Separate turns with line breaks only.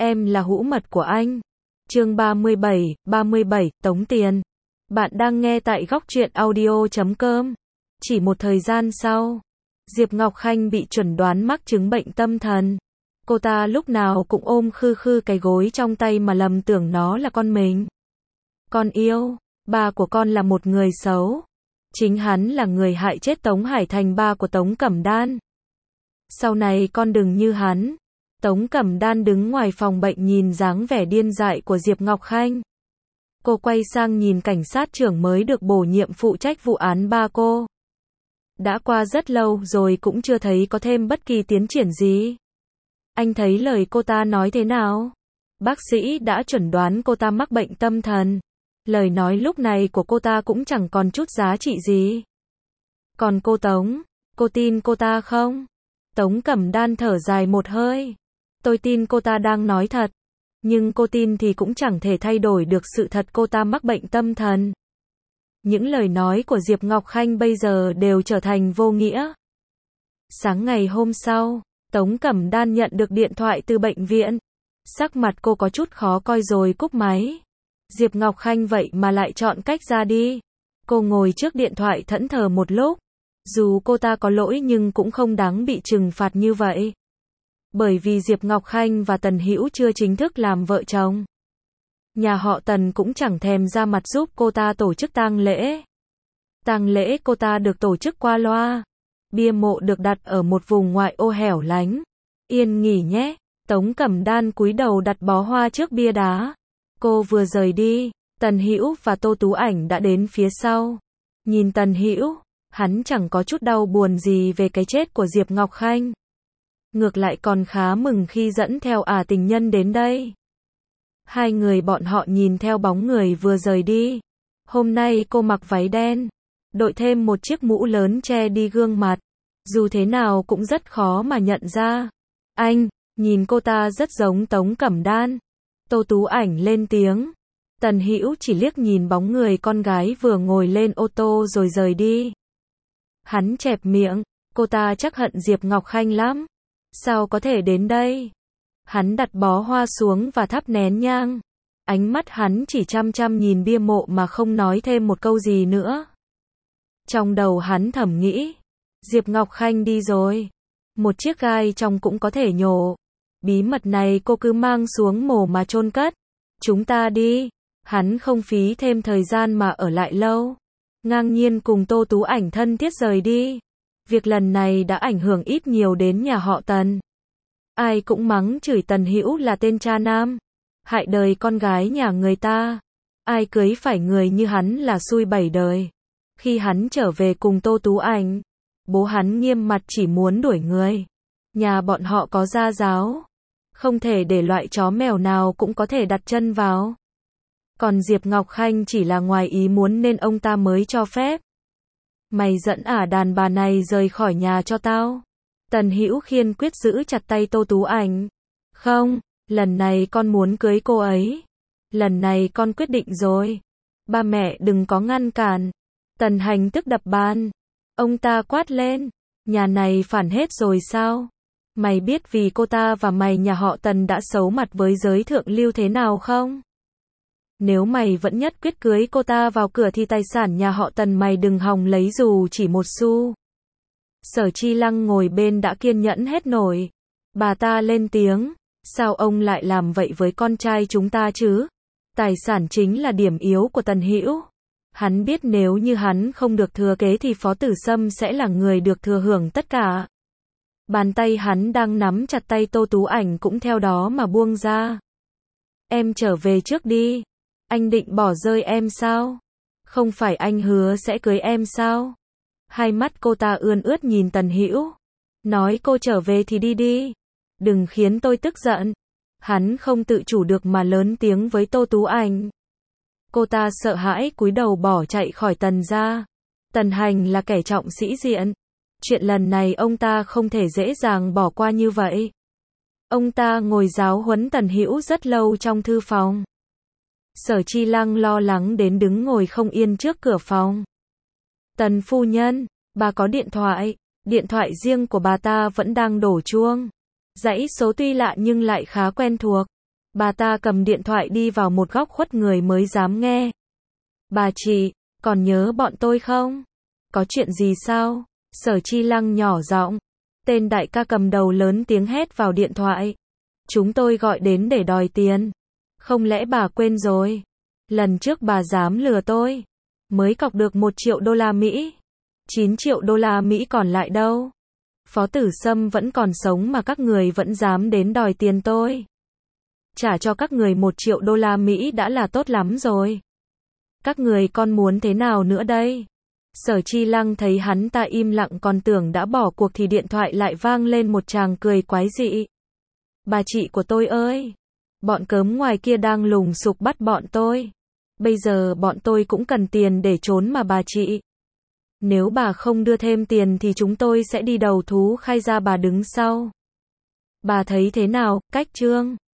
Em là hũ mật của anh. Chương 37, tống tiền. Bạn đang nghe tại góc truyện audio.com. Chỉ một thời gian sau, Diệp Ngọc Khanh bị chẩn đoán mắc chứng bệnh tâm thần. Cô ta lúc nào cũng ôm khư khư cái gối trong tay mà lầm tưởng nó là con mình. Con yêu, ba của con là một người xấu. Chính hắn là người hại chết Tống Hải Thành, ba của Tống Cẩm Đan. Sau này con đừng như hắn. Tống Cẩm Đan đứng ngoài phòng bệnh nhìn dáng vẻ điên dại của Diệp Ngọc Khanh. Cô quay sang nhìn cảnh sát trưởng mới được bổ nhiệm phụ trách vụ án ba cô. Đã qua rất lâu rồi cũng chưa thấy có thêm bất kỳ tiến triển gì. Anh thấy lời cô ta nói thế nào? Bác sĩ đã chẩn đoán cô ta mắc bệnh tâm thần. Lời nói lúc này của cô ta cũng chẳng còn chút giá trị gì. Còn cô Tống, cô tin cô ta không? Tống Cẩm Đan thở dài một hơi. Tôi tin cô ta đang nói thật. Nhưng cô tin thì cũng chẳng thể thay đổi được sự thật cô ta mắc bệnh tâm thần. Những lời nói của Diệp Ngọc Khanh bây giờ đều trở thành vô nghĩa. Sáng ngày hôm sau, Tống Cẩm Đan nhận được điện thoại từ bệnh viện. Sắc mặt cô có chút khó coi rồi cúp máy. Diệp Ngọc Khanh vậy mà lại chọn cách ra đi. Cô ngồi trước điện thoại thẫn thờ một lúc. Dù cô ta có lỗi nhưng cũng không đáng bị trừng phạt như vậy. Bởi vì Diệp Ngọc Khanh và Tần Hữu chưa chính thức làm vợ chồng. Nhà họ Tần cũng chẳng thèm ra mặt giúp cô ta tổ chức tang lễ. Tang lễ cô ta được tổ chức qua loa. Bia mộ được đặt ở một vùng ngoại ô hẻo lánh. Yên nghỉ nhé. Tống Cẩm Đan cúi đầu đặt bó hoa trước bia đá. Cô vừa rời đi, Tần Hữu và Tô Tú Ảnh đã đến phía sau. Nhìn Tần Hữu, hắn chẳng có chút đau buồn gì về cái chết của Diệp Ngọc Khanh. Ngược lại còn khá mừng khi dẫn theo tình nhân đến đây. Hai người bọn họ nhìn theo bóng người vừa rời đi. Hôm nay cô mặc váy đen, đội thêm một chiếc mũ lớn che đi gương mặt. Dù thế nào cũng rất khó mà nhận ra. Anh, nhìn cô ta rất giống Tống Cẩm Đan. Tô Tú Ảnh lên tiếng. Tần Hữu chỉ liếc nhìn bóng người con gái vừa ngồi lên ô tô rồi rời đi. Hắn chẹp miệng, cô ta chắc hận Diệp Ngọc Khanh lắm. Sao có thể đến đây? Hắn đặt bó hoa xuống và thắp nén nhang. Ánh mắt hắn chỉ chăm chăm nhìn bia mộ mà không nói thêm một câu gì nữa. Trong đầu hắn thầm nghĩ, Diệp Ngọc Khanh đi rồi. Một chiếc gai trong cũng có thể nhổ. Bí mật này cô cứ mang xuống mồ mà chôn cất. Chúng ta đi. Hắn không phí thêm thời gian mà ở lại lâu. Ngang nhiên cùng Tô Tú Ảnh thân thiết rời đi. Việc lần này đã ảnh hưởng ít nhiều đến nhà họ Tần. Ai cũng mắng chửi Tần Hữu là tên cha nam. Hại đời con gái nhà người ta. Ai cưới phải người như hắn là xui 7 đời. Khi hắn trở về cùng Tô Tú Ảnh, bố hắn nghiêm mặt chỉ muốn đuổi người. Nhà bọn họ có gia giáo. Không thể để loại chó mèo nào cũng có thể đặt chân vào. Còn Diệp Ngọc Khanh chỉ là ngoài ý muốn nên ông ta mới cho phép. Mày dẫn đàn bà này rời khỏi nhà cho tao. Tần Hữu kiên quyết giữ chặt tay Tô Tú Ảnh. Không, lần này con muốn cưới cô ấy. Lần này con quyết định rồi. Ba mẹ đừng có ngăn cản. Tần Hành tức đập bàn. Ông ta quát lên. Nhà này phản hết rồi sao? Mày biết vì cô ta và mày nhà họ Tần đã xấu mặt với giới thượng lưu thế nào không? Nếu mày vẫn nhất quyết cưới cô ta vào cửa thì tài sản nhà họ Tần mày đừng hòng lấy dù chỉ một xu. Sở Chi Lăng ngồi bên đã kiên nhẫn hết nổi. Bà ta lên tiếng. Sao ông lại làm vậy với con trai chúng ta chứ? Tài sản chính là điểm yếu của Tần Hữu. Hắn biết nếu như hắn không được thừa kế thì Phó Tử Sâm sẽ là người được thừa hưởng tất cả. Bàn tay hắn đang nắm chặt tay Tô Tú Ảnh cũng theo đó mà buông ra. Em trở về trước đi. Anh định bỏ rơi em sao? Không phải anh hứa sẽ cưới em sao? Hai mắt cô ta ươn ướt nhìn Tần Hữu. Nói cô trở về thì đi đi. Đừng khiến tôi tức giận. Hắn không tự chủ được mà lớn tiếng với Tô Tú Ảnh. Cô ta sợ hãi cúi đầu bỏ chạy khỏi Tần gia. Tần Hành là kẻ trọng sĩ diện. Chuyện lần này ông ta không thể dễ dàng bỏ qua như vậy. Ông ta ngồi giáo huấn Tần Hữu rất lâu trong thư phòng. Sở Chi Lăng lo lắng đến đứng ngồi không yên trước cửa phòng. Tần phu nhân, bà có điện thoại riêng của bà ta vẫn đang đổ chuông. Dãy số tuy lạ nhưng lại khá quen thuộc. Bà ta cầm điện thoại đi vào một góc khuất người mới dám nghe. Bà chị, còn nhớ bọn tôi không? Có chuyện gì sao? Sở Chi Lăng nhỏ giọng. Tên đại ca cầm đầu lớn tiếng hét vào điện thoại. Chúng tôi gọi đến để đòi tiền. Không lẽ bà quên rồi? Lần trước bà dám lừa tôi. Mới cọc được 1 triệu đô la Mỹ. 9 triệu đô la Mỹ còn lại đâu? Phó Tử Sâm vẫn còn sống mà các người vẫn dám đến đòi tiền tôi. Trả cho các người 1 triệu đô la Mỹ đã là tốt lắm rồi. Các người còn muốn thế nào nữa đây? Sở Chi Lăng thấy hắn ta im lặng còn tưởng đã bỏ cuộc thì điện thoại lại vang lên một tràng cười quái dị. Bà chị của tôi ơi! Bọn cớm ngoài kia đang lùng sục bắt bọn tôi. Bây giờ bọn tôi cũng cần tiền để trốn mà bà chị. Nếu bà không đưa thêm tiền thì chúng tôi sẽ đi đầu thú khai ra bà đứng sau. Bà thấy thế nào, Cách Trương?